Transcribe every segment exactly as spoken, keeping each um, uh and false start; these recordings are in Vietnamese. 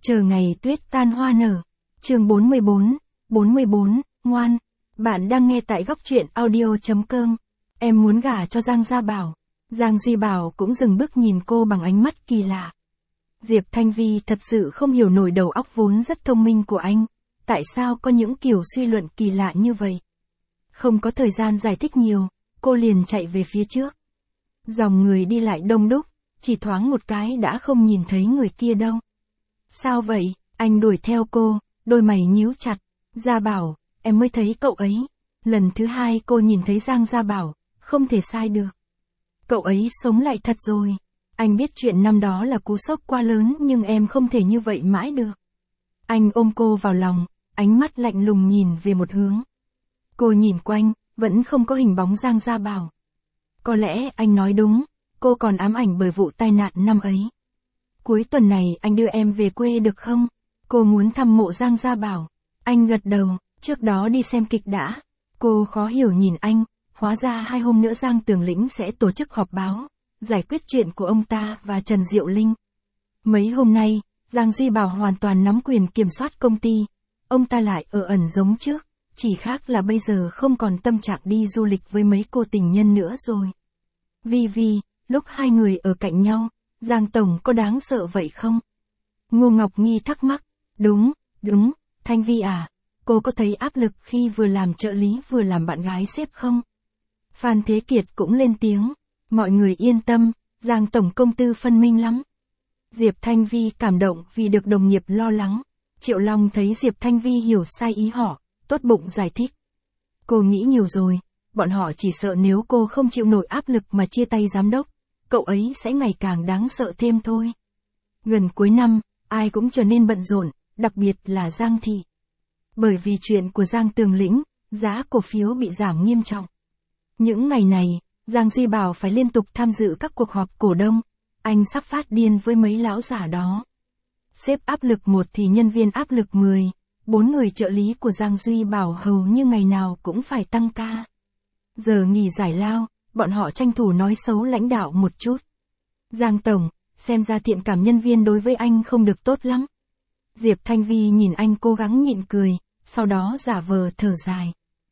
Chờ ngày tuyết tan hoa nở. Chương bốn mươi bốn, bốn mươi bốn, ngoan. Bạn đang nghe tại góc truyện audio chấm com. Em muốn gả cho Giang Gia Bảo. Giang Duy Bảo cũng dừng bước nhìn cô bằng ánh mắt kỳ lạ. Diệp Thanh Vi thật sự không hiểu nổi đầu óc vốn rất thông minh của anh. Tại sao có những kiểu suy luận kỳ lạ như vậy? Không có thời gian giải thích nhiều, cô liền chạy về phía trước. Dòng người đi lại đông đúc, chỉ thoáng một cái đã không nhìn thấy người kia đâu. Sao vậy? Anh đuổi theo cô, đôi mày nhíu chặt. Gia Bảo, em mới thấy cậu ấy. Lần thứ hai cô nhìn thấy Giang Gia Bảo, không thể sai được. Cậu ấy sống lại thật rồi. Anh biết chuyện năm đó là cú sốc quá lớn nhưng em không thể như vậy mãi được. Anh ôm cô vào lòng, ánh mắt lạnh lùng nhìn về một hướng. Cô nhìn quanh, vẫn không có hình bóng Giang Gia Bảo. Có lẽ anh nói đúng, cô còn ám ảnh bởi vụ tai nạn năm ấy. Cuối tuần này anh đưa em về quê được không? Cô muốn thăm mộ Giang Gia Bảo. Anh gật đầu, trước đó đi xem kịch đã. Cô khó hiểu nhìn anh, hóa ra hai hôm nữa Giang Tường Lĩnh sẽ tổ chức họp báo, giải quyết chuyện của ông ta và Trần Diệu Linh. Mấy hôm nay, Giang Duy Bảo hoàn toàn nắm quyền kiểm soát công ty. Ông ta lại ở ẩn giống trước, chỉ khác là bây giờ không còn tâm trạng đi du lịch với mấy cô tình nhân nữa rồi. Vi Vi, lúc hai người ở cạnh nhau, Giang Tổng có đáng sợ vậy không? Ngô Ngọc Nghi thắc mắc. Đúng, đúng, Thanh Vi à, cô có thấy áp lực khi vừa làm trợ lý vừa làm bạn gái sếp không? Phan Thế Kiệt cũng lên tiếng. Mọi người yên tâm, Giang Tổng công tư phân minh lắm. Diệp Thanh Vi cảm động vì được đồng nghiệp lo lắng. Triệu Long thấy Diệp Thanh Vi hiểu sai ý họ, tốt bụng giải thích. Cô nghĩ nhiều rồi, bọn họ chỉ sợ nếu cô không chịu nổi áp lực mà chia tay giám đốc, cậu ấy sẽ ngày càng đáng sợ thêm thôi. Gần cuối năm, ai cũng trở nên bận rộn, đặc biệt là Giang Thị. Bởi vì chuyện của Giang Tường Lĩnh, giá cổ phiếu bị giảm nghiêm trọng. Những ngày này, Giang Duy Bảo phải liên tục tham dự các cuộc họp cổ đông, anh sắp phát điên với mấy lão giả đó. Sếp áp lực một thì nhân viên áp lực mười, bốn người trợ lý của Giang Duy Bảo hầu như ngày nào cũng phải tăng ca. Giờ nghỉ giải lao, bọn họ tranh thủ nói xấu lãnh đạo một chút. Giang Tổng, xem ra thiện cảm nhân viên đối với anh không được tốt lắm. Diệp Thanh Vi nhìn anh cố gắng nhịn cười, sau đó giả vờ thở dài.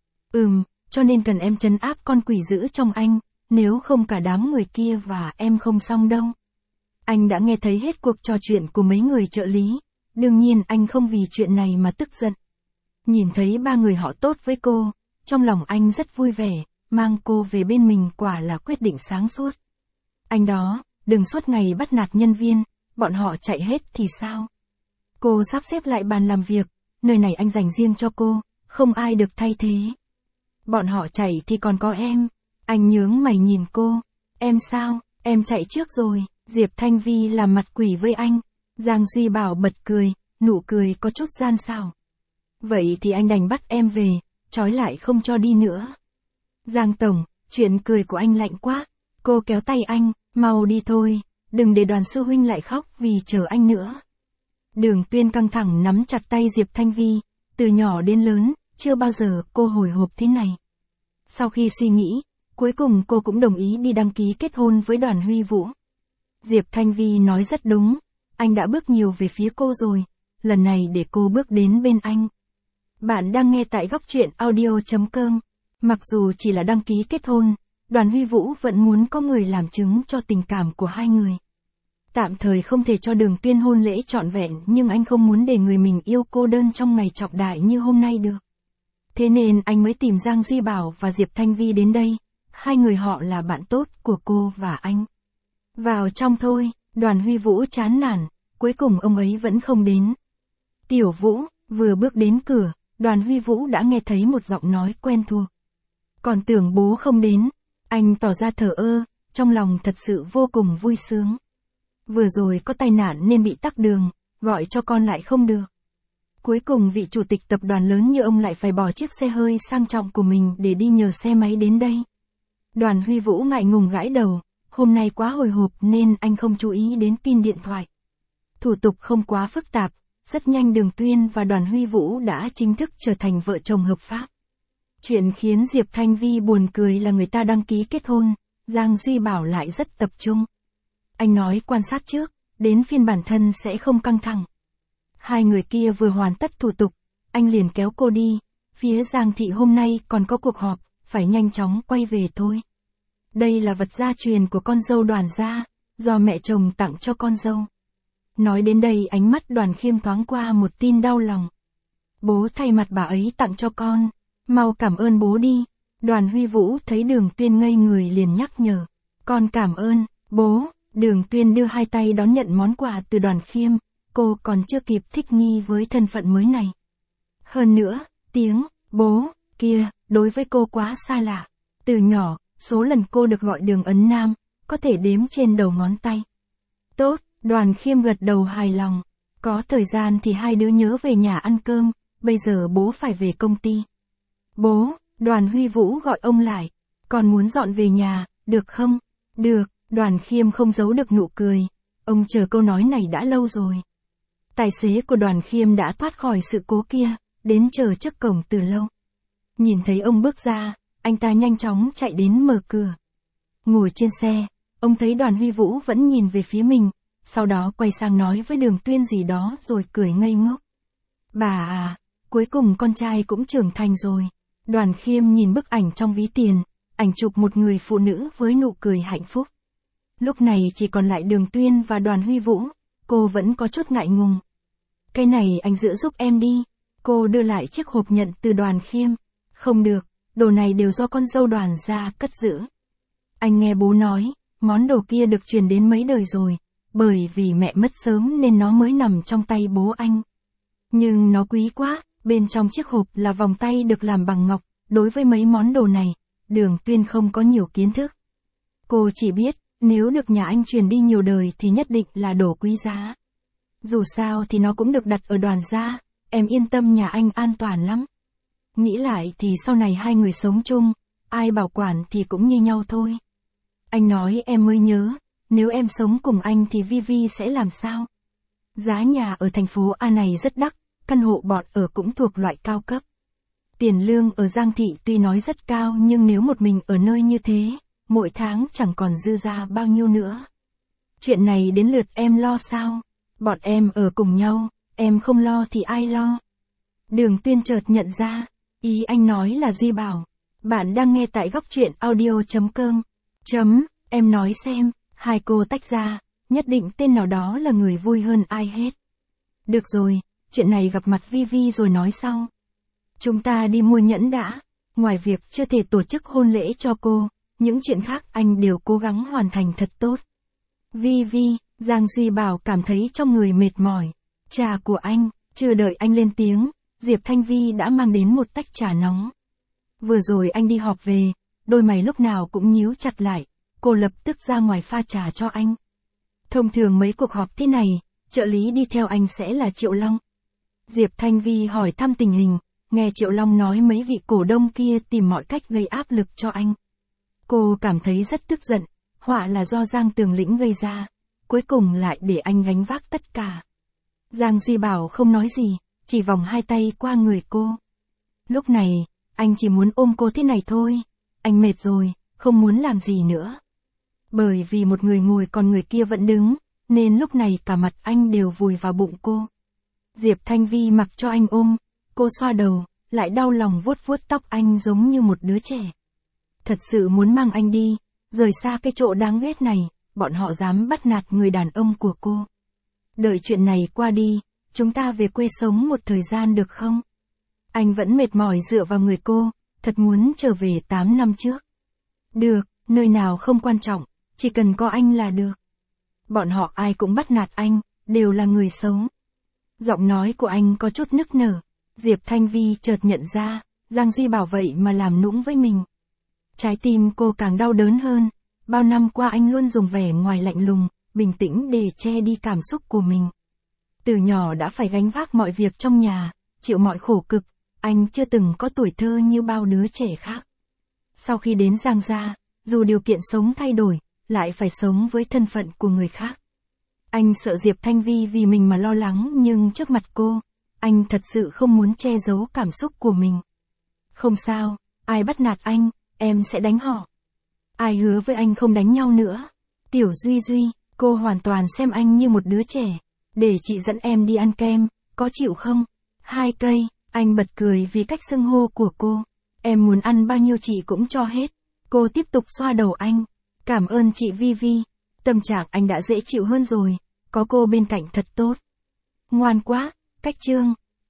Ừm, cho nên cần em trấn áp con quỷ dữ trong anh, nếu không cả đám người kia và em không xong đâu. Anh đã nghe thấy hết cuộc trò chuyện của mấy người trợ lý, đương nhiên anh không vì chuyện này mà tức giận. Nhìn thấy ba người họ tốt với cô, trong lòng anh rất vui vẻ, mang cô về bên mình quả là quyết định sáng suốt. Anh đó, đừng suốt ngày bắt nạt nhân viên, bọn họ chạy hết thì sao? Cô sắp xếp lại bàn làm việc, nơi này anh dành riêng cho cô, không ai được thay thế. Bọn họ chạy thì còn có em. Anh nhướng mày nhìn cô. Em sao, em chạy trước rồi. Diệp Thanh Vi làm mặt quỷ với anh. Giang Duy Bảo bật cười, nụ cười có chút gian xảo. Vậy thì anh đành bắt em về, trói lại không cho đi nữa. Giang Tổng, chuyện cười của anh lạnh quá. Cô kéo tay anh, mau đi thôi, đừng để Đoàn sư huynh lại khóc vì chờ anh nữa. Đường Tuyên căng thẳng nắm chặt tay Diệp Thanh Vi, từ nhỏ đến lớn, chưa bao giờ cô hồi hộp thế này. Sau khi suy nghĩ, cuối cùng cô cũng đồng ý đi đăng ký kết hôn với Đoàn Huy Vũ. Diệp Thanh Vi nói rất đúng, anh đã bước nhiều về phía cô rồi, lần này để cô bước đến bên anh. Bạn đang nghe tại góc truyện audio chấm com. Mặc dù chỉ là đăng ký kết hôn, Đoàn Huy Vũ vẫn muốn có người làm chứng cho tình cảm của hai người. Tạm thời không thể cho Đường Tuyên hôn lễ trọn vẹn nhưng anh không muốn để người mình yêu cô đơn trong ngày trọng đại như hôm nay được. Thế nên anh mới tìm Giang Duy Bảo và Diệp Thanh Vi đến đây, hai người họ là bạn tốt của cô và anh. Vào trong thôi, Đoàn Huy Vũ chán nản, cuối cùng ông ấy vẫn không đến. Tiểu Vũ, vừa bước đến cửa, Đoàn Huy Vũ đã nghe thấy một giọng nói quen thuộc. Còn tưởng bố không đến, anh tỏ ra thờ ơ, trong lòng thật sự vô cùng vui sướng. Vừa rồi có tai nạn nên bị tắc đường, gọi cho con lại không được. Cuối cùng vị chủ tịch tập đoàn lớn như ông lại phải bỏ chiếc xe hơi sang trọng của mình để đi nhờ xe máy đến đây. Đoàn Huy Vũ ngại ngùng gãi đầu, hôm nay quá hồi hộp nên anh không chú ý đến pin điện thoại. Thủ tục không quá phức tạp, rất nhanh Đường Tuyên và Đoàn Huy Vũ đã chính thức trở thành vợ chồng hợp pháp. Chuyện khiến Diệp Thanh Vi buồn cười là người ta đăng ký kết hôn, Giang Duy Bảo lại rất tập trung. Anh nói quan sát trước, đến phiên bản thân sẽ không căng thẳng. Hai người kia vừa hoàn tất thủ tục, anh liền kéo cô đi, phía Giang thị hôm nay còn có cuộc họp, phải nhanh chóng quay về thôi. Đây là vật gia truyền của con dâu Đoàn gia, do mẹ chồng tặng cho con dâu. Nói đến đây ánh mắt Đoàn Khiêm thoáng qua một tin đau lòng. Bố thay mặt bà ấy tặng cho con, mau cảm ơn bố đi. Đoàn Huy Vũ thấy Đường Tuyên ngây người liền nhắc nhở, con cảm ơn, bố. Đường Tuyên đưa hai tay đón nhận món quà từ Đoàn Khiêm, cô còn chưa kịp thích nghi với thân phận mới này. Hơn nữa, tiếng, bố, kia, đối với cô quá xa lạ. Từ nhỏ, số lần cô được gọi Đường Ấn Nam, có thể đếm trên đầu ngón tay. Tốt, Đoàn Khiêm gật đầu hài lòng. Có thời gian thì hai đứa nhớ về nhà ăn cơm, bây giờ bố phải về công ty. Bố, Đoàn Huy Vũ gọi ông lại, con muốn dọn về nhà, được không? Được, Đoàn Khiêm không giấu được nụ cười, ông chờ câu nói này đã lâu rồi. Tài xế của Đoàn Khiêm đã thoát khỏi sự cố kia, đến chờ trước cổng từ lâu. Nhìn thấy ông bước ra, anh ta nhanh chóng chạy đến mở cửa. Ngồi trên xe, ông thấy Đoàn Huy Vũ vẫn nhìn về phía mình, sau đó quay sang nói với Đường Tuyên gì đó rồi cười ngây ngốc. Bà à, cuối cùng con trai cũng trưởng thành rồi. Đoàn Khiêm nhìn bức ảnh trong ví tiền, ảnh chụp một người phụ nữ với nụ cười hạnh phúc. Lúc này chỉ còn lại Đường Tuyên và Đoàn Huy Vũ, cô vẫn có chút ngại ngùng. Cái này anh giữ giúp em đi. Cô đưa lại chiếc hộp nhận từ Đoàn Khiêm. Không được, đồ này đều do con dâu Đoàn gia cất giữ. Anh nghe bố nói, món đồ kia được truyền đến mấy đời rồi, bởi vì mẹ mất sớm nên nó mới nằm trong tay bố anh. Nhưng nó quý quá, bên trong chiếc hộp là vòng tay được làm bằng ngọc, đối với mấy món đồ này, Đường Tuyên không có nhiều kiến thức. Cô chỉ biết, nếu được nhà anh truyền đi nhiều đời thì nhất định là đồ quý giá. Dù sao thì nó cũng được đặt ở Đoàn gia, em yên tâm nhà anh an toàn lắm. Nghĩ lại thì sau này hai người sống chung, ai bảo quản thì cũng như nhau thôi. Anh nói em mới nhớ, nếu em sống cùng anh thì Vi Vi sẽ làm sao? Giá nhà ở thành phố A này rất đắt, căn hộ bọn ở cũng thuộc loại cao cấp. Tiền lương ở Giang thị tuy nói rất cao nhưng nếu một mình ở nơi như thế, mỗi tháng chẳng còn dư ra bao nhiêu nữa. Chuyện này đến lượt em lo sao? Bọn em ở cùng nhau, em không lo thì ai lo? Đường Tuyên chợt nhận ra, ý anh nói là Duy Bảo. Bạn đang nghe tại góc truyện audio chấm com. Chấm, em nói xem, hai cô tách ra, nhất định tên nào đó là người vui hơn ai hết. Được rồi, chuyện này gặp mặt Vi Vi rồi nói sau. Chúng ta đi mua nhẫn đã, ngoài việc chưa thể tổ chức hôn lễ cho cô, những chuyện khác anh đều cố gắng hoàn thành thật tốt. Vi Vi, Giang Duy Bảo cảm thấy trong người mệt mỏi. Trà của anh, chưa đợi anh lên tiếng, Diệp Thanh Vi đã mang đến một tách trà nóng. Vừa rồi anh đi họp về, đôi mày lúc nào cũng nhíu chặt lại, cô lập tức ra ngoài pha trà cho anh. Thông thường mấy cuộc họp thế này, trợ lý đi theo anh sẽ là Triệu Long. Diệp Thanh Vi hỏi thăm tình hình, nghe Triệu Long nói mấy vị cổ đông kia tìm mọi cách gây áp lực cho anh. Cô cảm thấy rất tức giận, họa là do Giang Tường Lĩnh gây ra, cuối cùng lại để anh gánh vác tất cả. Giang Duy Bảo không nói gì, chỉ vòng hai tay qua người cô. Lúc này, anh chỉ muốn ôm cô thế này thôi, anh mệt rồi, không muốn làm gì nữa. Bởi vì một người ngồi còn người kia vẫn đứng, nên lúc này cả mặt anh đều vùi vào bụng cô. Diệp Thanh Vi mặc cho anh ôm, cô xoa đầu, lại đau lòng vuốt vuốt tóc anh giống như một đứa trẻ. Thật sự muốn mang anh đi, rời xa cái chỗ đáng ghét này, bọn họ dám bắt nạt người đàn ông của cô. Đợi chuyện này qua đi, chúng ta về quê sống một thời gian được không? Anh vẫn mệt mỏi dựa vào người cô, thật muốn trở về tám năm trước. Được, nơi nào không quan trọng, chỉ cần có anh là được. Bọn họ ai cũng bắt nạt anh, đều là người xấu. Giọng nói của anh có chút nức nở. Diệp Thanh Vi chợt nhận ra, Giang Duy Bảo vậy mà làm nũng với mình. Trái tim cô càng đau đớn hơn, bao năm qua anh luôn dùng vẻ ngoài lạnh lùng, bình tĩnh để che đi cảm xúc của mình. Từ nhỏ đã phải gánh vác mọi việc trong nhà, chịu mọi khổ cực, anh chưa từng có tuổi thơ như bao đứa trẻ khác. Sau khi đến Giang gia, dù điều kiện sống thay đổi, lại phải sống với thân phận của người khác. Anh sợ Diệp Thanh Vi vì mình mà lo lắng nhưng trước mặt cô, anh thật sự không muốn che giấu cảm xúc của mình. Không sao, ai bắt nạt anh, em sẽ đánh họ. Ai hứa với anh không đánh nhau nữa. Tiểu Duy Duy, cô hoàn toàn xem anh như một đứa trẻ. Để chị dẫn em đi ăn kem, có chịu không? Hai cây, anh bật cười vì cách xưng hô của cô. Em muốn ăn bao nhiêu chị cũng cho hết. Cô tiếp tục xoa đầu anh. Cảm ơn chị Vi Vi. Tâm trạng anh đã dễ chịu hơn rồi. Có cô bên cạnh thật tốt. Ngoan quá, cách chương.